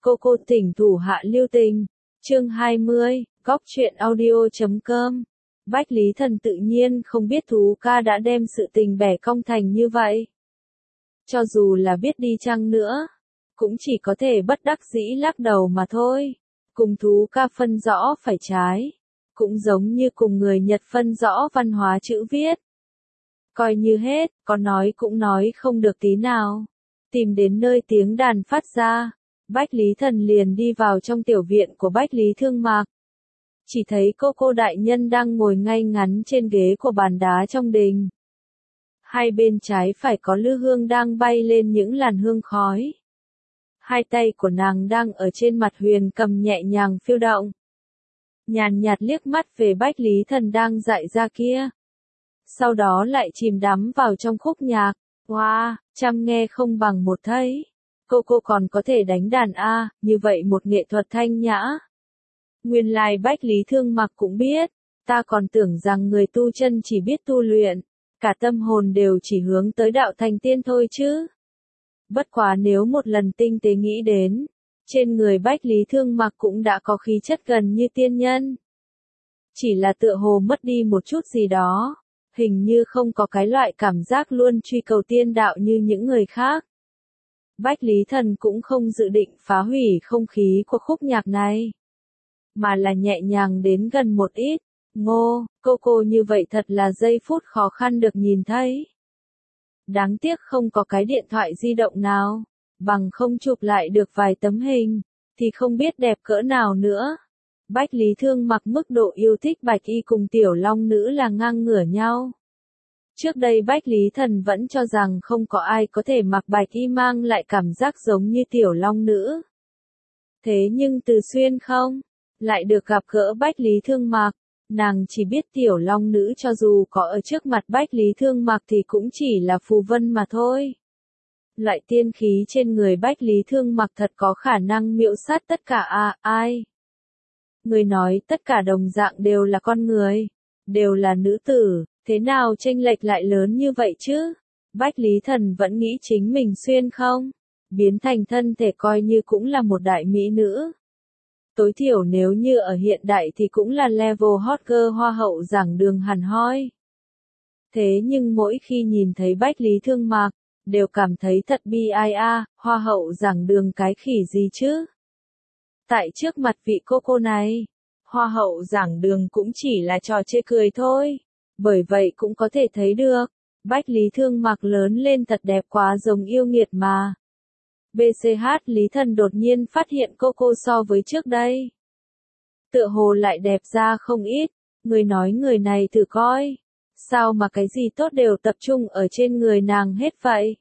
Cô tỉnh thủ hạ lưu tình. Chương 20, góc truyện audio.com. Bách Lý Thần tự nhiên không biết Thú Ca đã đem sự tình bẻ cong thành như vậy. Cho dù là biết đi chăng nữa, cũng chỉ có thể bất đắc dĩ lắc đầu mà thôi. Cùng Thú Ca phân rõ phải trái, cũng giống như cùng người Nhật phân rõ văn hóa chữ viết. Coi như hết, có nói cũng nói không được tí nào. Tìm đến nơi tiếng đàn phát ra, Bách Lý Thần liền đi vào trong tiểu viện của Bách Lý Thương Mạc. Chỉ thấy cô đại nhân đang ngồi ngay ngắn trên ghế của bàn đá trong đình. Hai bên trái phải có lư hương đang bay lên những làn hương khói. Hai tay của nàng đang ở trên mặt huyền cầm nhẹ nhàng phiêu động. Nhàn nhạt liếc mắt về Bách Lý Thần đang dại ra kia. Sau đó lại chìm đắm vào trong khúc nhạc. Wow, trăm nghe không bằng một thấy. Cô còn có thể đánh đàn a, như vậy một nghệ thuật thanh nhã. Nguyên lai Bách Lý Thương Mạc cũng biết, ta còn tưởng rằng người tu chân chỉ biết tu luyện, cả tâm hồn đều chỉ hướng tới đạo thành tiên thôi chứ. Bất quá nếu một lần tinh tế nghĩ đến, trên người Bách Lý Thương Mạc cũng đã có khí chất gần như tiên nhân. Chỉ là tựa hồ mất đi một chút gì đó, hình như không có cái loại cảm giác luôn truy cầu tiên đạo như những người khác. Bách Lý Thần cũng không dự định phá hủy không khí của khúc nhạc này, mà là nhẹ nhàng đến gần một ít. Ngô, cô như vậy thật là giây phút khó khăn được nhìn thấy. Đáng tiếc không có cái điện thoại di động nào, bằng không chụp lại được vài tấm hình, thì không biết đẹp cỡ nào nữa. Bách Lý Thương Mặc mức độ yêu thích Bạch Y cùng Tiểu Long Nữ là ngang ngửa nhau. Trước đây Bách Lý Thần vẫn cho rằng không có ai có thể mặc Bạch Y mang lại cảm giác giống như Tiểu Long Nữ. Thế nhưng Từ Xuyên không, lại được gặp gỡ Bách Lý Thương Mạc, nàng chỉ biết Tiểu Long Nữ cho dù có ở trước mặt Bách Lý Thương Mạc thì cũng chỉ là phù vân mà thôi. Loại tiên khí trên người Bách Lý Thương Mạc thật có khả năng miễu sát tất cả ai. Người nói tất cả đồng dạng đều là con người, đều là nữ tử, thế nào chênh lệch lại lớn như vậy chứ? Bách Lý Thần vẫn nghĩ chính mình xuyên không, biến thành thân thể coi như cũng là một đại mỹ nữ. Tối thiểu nếu như ở hiện đại thì cũng là level hot girl hoa hậu giảng đường hẳn hoi. Thế nhưng mỗi khi nhìn thấy Bách Lý Thương Mạc, đều cảm thấy thật bi ai hoa hậu giảng đường cái khỉ gì chứ? Tại trước mặt vị cô này, hoa hậu giảng đường cũng chỉ là trò chê cười thôi. Bởi vậy cũng có thể thấy được, Bách Lý Thương Mạc lớn lên thật đẹp quá giống yêu nghiệt mà. BCH Lý Thần đột nhiên phát hiện cô so với trước đây. Tựa hồ lại đẹp ra không ít, người nói người này thử coi. Sao mà cái gì tốt đều tập trung ở trên người nàng hết vậy?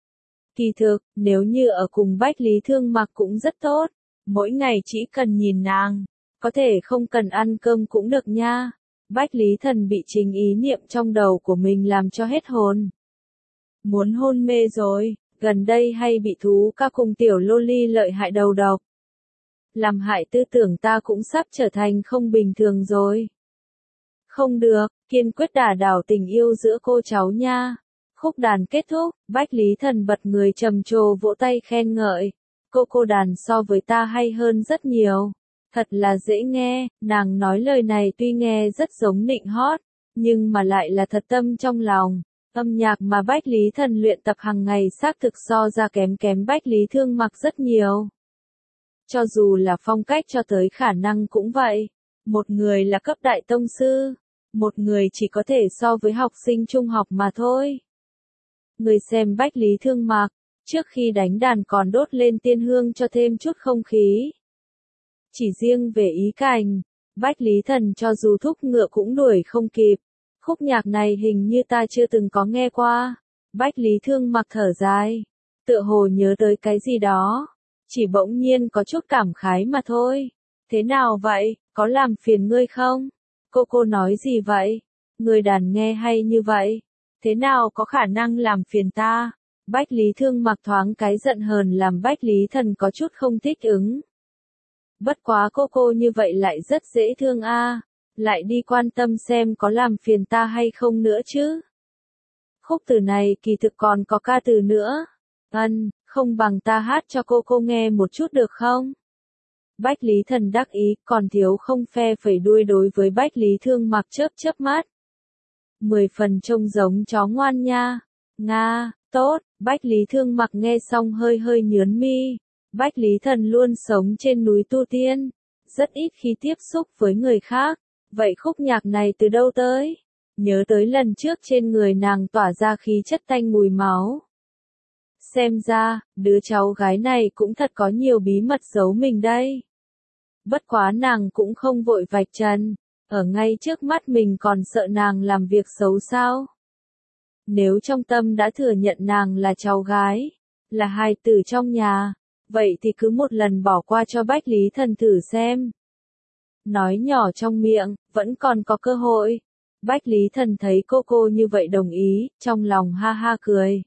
Kỳ thực, nếu như ở cùng Bách Lý Thương Mạc cũng rất tốt. Mỗi ngày chỉ cần nhìn nàng, có thể không cần ăn cơm cũng được nha. Bách Lý Thần bị chính ý niệm trong đầu của mình làm cho hết hồn. Muốn hôn mê rồi, gần đây hay bị Thú Ca cùng Tiểu Loli lợi hại đầu độc. Làm hại tư tưởng ta cũng sắp trở thành không bình thường rồi. Không được, kiên quyết đả đảo tình yêu giữa cô cháu nha. Khúc đàn kết thúc, Bách Lý Thần bật người trầm trồ vỗ tay khen ngợi. Cô đàn so với ta hay hơn rất nhiều. Thật là dễ nghe, nàng nói lời này tuy nghe rất giống nịnh hót, nhưng mà lại là thật tâm trong lòng. Âm nhạc mà Bách Lý Thần luyện tập hàng ngày xác thực so ra kém Bách Lý Thương Mạc rất nhiều. Cho dù là phong cách cho tới khả năng cũng vậy. Một người là cấp đại tông sư, một người chỉ có thể so với học sinh trung học mà thôi. Người xem Bách Lý Thương Mạc, trước khi đánh đàn còn đốt lên tiên hương cho thêm chút không khí. Chỉ riêng về ý cảnh, Bách Lý Thần cho dù thúc ngựa cũng đuổi không kịp. Khúc nhạc này hình như ta chưa từng có nghe qua. Bách Lý Thương Mạc thở dài, tựa hồ nhớ tới cái gì đó, chỉ bỗng nhiên có chút cảm khái mà thôi. Thế nào vậy, có làm phiền ngươi không? Cô nói gì vậy? Người đàn nghe hay như vậy, thế nào có khả năng làm phiền ta? Bách Lý Thương Mạc thoáng cái giận hờn làm Bách Lý Thần có chút không thích ứng. Bất quá cô như vậy lại rất dễ thương lại đi quan tâm xem có làm phiền ta hay không nữa chứ. Khúc từ này kỳ thực còn có ca từ nữa. Không bằng ta hát cho cô nghe một chút được không? Bách Lý Thần đắc ý, còn thiếu không phe phẩy đuôi đối với Bách Lý Thương Mặc chớp chớp mắt. 10 phần trông giống chó ngoan nha. Nga, tốt, Bách Lý Thương Mặc nghe xong hơi hơi nhướng mi. Bách Lý Thần luôn sống trên núi tu tiên, rất ít khi tiếp xúc với người khác. Vậy khúc nhạc này từ đâu tới? Nhớ tới lần trước trên người nàng tỏa ra khí chất tanh mùi máu. Xem ra, đứa cháu gái này cũng thật có nhiều bí mật giấu mình đây. Bất quá nàng cũng không vội vạch trần, ở ngay trước mắt mình còn sợ nàng làm việc xấu sao. Nếu trong tâm đã thừa nhận nàng là cháu gái, là hài tử trong nhà, vậy thì cứ một lần bỏ qua cho Bách Lý Thần thử xem. Nói nhỏ trong miệng, vẫn còn có cơ hội. Bách Lý Thần thấy cô như vậy đồng ý, trong lòng ha ha cười.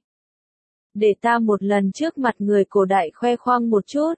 Để ta một lần trước mặt người cổ đại khoe khoang một chút.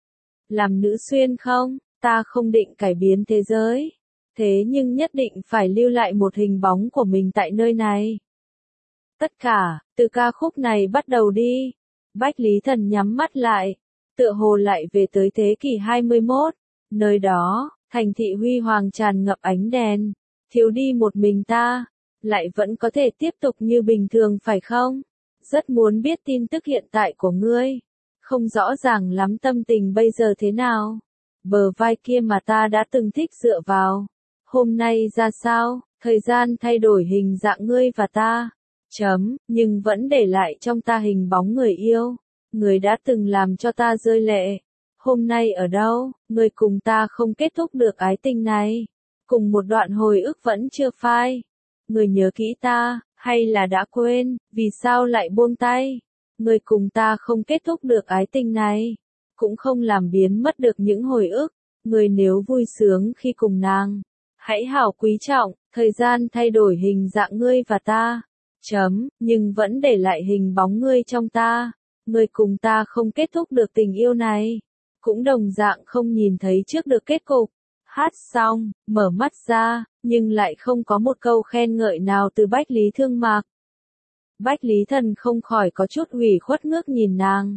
Làm nữ xuyên không, ta không định cải biến thế giới. Thế nhưng nhất định phải lưu lại một hình bóng của mình tại nơi này. Tất cả, từ ca khúc này bắt đầu đi. Bách Lý Thần nhắm mắt lại, tựa hồ lại về tới thế kỷ 21. Nơi đó, thành thị huy hoàng tràn ngập ánh đèn. Thiếu đi một mình ta, lại vẫn có thể tiếp tục như bình thường phải không? Rất muốn biết tin tức hiện tại của ngươi. Không rõ ràng lắm tâm tình bây giờ thế nào. Bờ vai kia mà ta đã từng thích dựa vào. Hôm nay ra sao? Thời gian thay đổi hình dạng ngươi và ta. Nhưng vẫn để lại trong ta hình bóng người yêu. Người đã từng làm cho ta rơi lệ. Hôm nay ở đâu? Người cùng ta không kết thúc được ái tình này. Cùng một đoạn hồi ức vẫn chưa phai. Người nhớ kỹ ta, hay là đã quên, vì sao lại buông tay? Người cùng ta không kết thúc được ái tình này, cũng không làm biến mất được những hồi ức. Người nếu vui sướng khi cùng nàng, hãy hảo quý trọng, thời gian thay đổi hình dạng ngươi và ta. Nhưng vẫn để lại hình bóng ngươi trong ta. Người cùng ta không kết thúc được tình yêu này, cũng đồng dạng không nhìn thấy trước được kết cục. Hát xong, mở mắt ra, nhưng lại không có một câu khen ngợi nào từ Bách Lý Thương Mặc. Bách Lý Thần không khỏi có chút ủy khuất ngước nhìn nàng.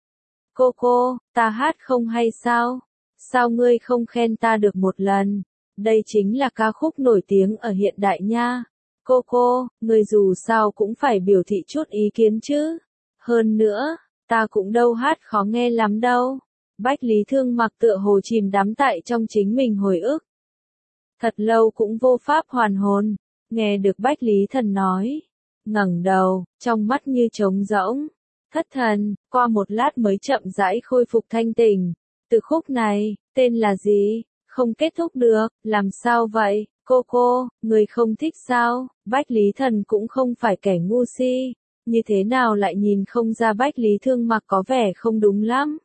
Cô, ta hát không hay sao? Sao ngươi không khen ta được một lần? Đây chính là ca khúc nổi tiếng ở hiện đại nha. Cô, ngươi dù sao cũng phải biểu thị chút ý kiến chứ. Hơn nữa, ta cũng đâu hát khó nghe lắm đâu. Bách Lý Thương Mặc tựa hồ chìm đắm tại trong chính mình hồi ức. Thật lâu cũng vô pháp hoàn hồn, nghe được Bách Lý Thần nói. Ngẩng đầu, trong mắt như trống rỗng. Thất thần, qua một lát mới chậm rãi khôi phục thanh tỉnh. Từ khúc này, tên là gì? Không kết thúc được, làm sao vậy? Cô, người không thích sao? Bách Lý Thần cũng không phải kẻ ngu si. Như thế nào lại nhìn không ra Bách Lý Thương Mặc có vẻ không đúng lắm?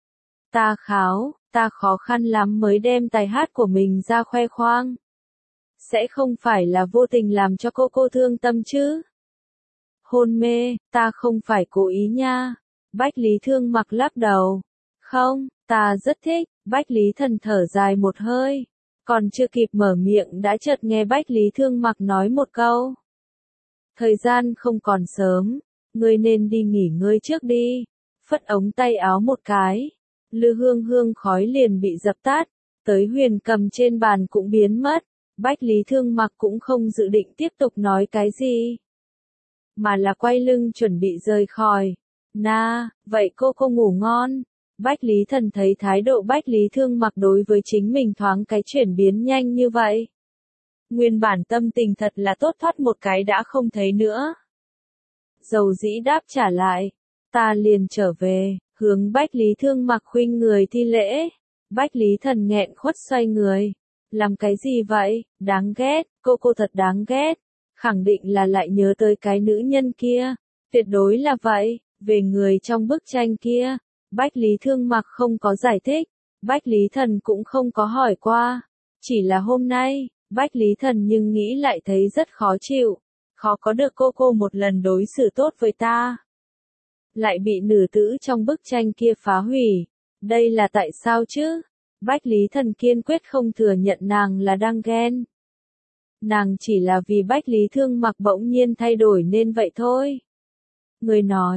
Ta khó khăn lắm mới đem tài hát của mình ra khoe khoang. Sẽ không phải là vô tình làm cho cô thương tâm chứ? Hôn mê, ta không phải cố ý nha. Bách Lý Thương Mặc lắc đầu. Không, ta rất thích. Bách Lý Thần thở dài một hơi. Còn chưa kịp mở miệng đã chợt nghe Bách Lý Thương Mặc nói một câu. Thời gian không còn sớm, ngươi nên đi nghỉ ngơi trước đi. Phất ống tay áo một cái. Lư hương khói liền bị dập tắt, tới huyền cầm trên bàn cũng biến mất. Bách Lý Thương Mặc cũng không dự định tiếp tục nói cái gì, mà là quay lưng chuẩn bị rời khỏi. Vậy cô ngủ ngon. Bách Lý Thần thấy thái độ Bách Lý Thương Mặc đối với chính mình thoáng cái chuyển biến nhanh như vậy. Nguyên bản tâm tình thật là tốt thoát một cái đã không thấy nữa. Dầu dĩ đáp trả lại, ta liền trở về. Hướng Bách Lý Thương Mặc khuynh người thi lễ. Bách Lý Thần nghẹn khuất xoay người. Làm cái gì vậy? Đáng ghét, cô thật đáng ghét. Khẳng định là lại nhớ tới cái nữ nhân kia. Tuyệt đối là vậy. Về người trong bức tranh kia, Bách Lý Thương Mặc không có giải thích. Bách Lý Thần cũng không có hỏi qua. Chỉ là hôm nay, Bách Lý Thần nhưng nghĩ lại thấy rất khó chịu. Khó có được cô một lần đối xử tốt với ta, lại bị nữ tử trong bức tranh kia phá hủy. Đây là tại sao chứ? Bách Lý Thần kiên quyết không thừa nhận nàng là đang ghen. Nàng chỉ là vì Bách Lý Thương Mặc bỗng nhiên thay đổi nên vậy thôi. Người nói,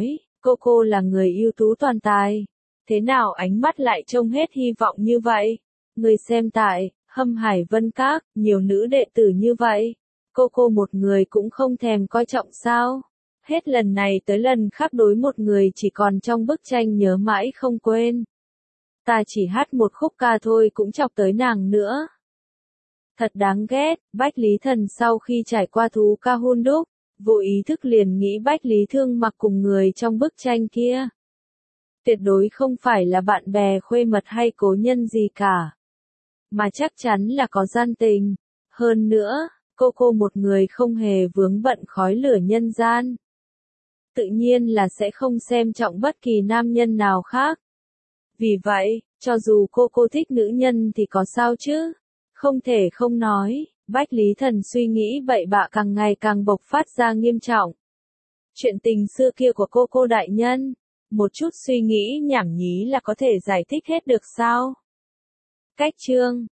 Cô là người ưu tú toàn tài. Thế nào ánh mắt lại trông hết hy vọng như vậy? Người xem tại Hâm Hải Vân Các, nhiều nữ đệ tử như vậy. Cô một người cũng không thèm coi trọng sao? Hết lần này tới lần khác đối một người chỉ còn trong bức tranh nhớ mãi không quên. Ta chỉ hát một khúc ca thôi cũng chọc tới nàng nữa. Thật đáng ghét, Bách Lý Thần sau khi trải qua thú ca hun đúc, vô ý thức liền nghĩ Bách Lý Thương Mặc cùng người trong bức tranh kia. Tuyệt đối không phải là bạn bè khuê mật hay cố nhân gì cả. Mà chắc chắn là có gian tình. Hơn nữa, cô một người không hề vướng bận khói lửa nhân gian. Tự nhiên là sẽ không xem trọng bất kỳ nam nhân nào khác. Vì vậy, cho dù cô thích nữ nhân thì có sao chứ? Không thể không nói, Bách Lý Thần suy nghĩ bậy bạ càng ngày càng bộc phát ra nghiêm trọng. Chuyện tình xưa kia của cô đại nhân, một chút suy nghĩ nhảm nhí là có thể giải thích hết được sao? Cách chương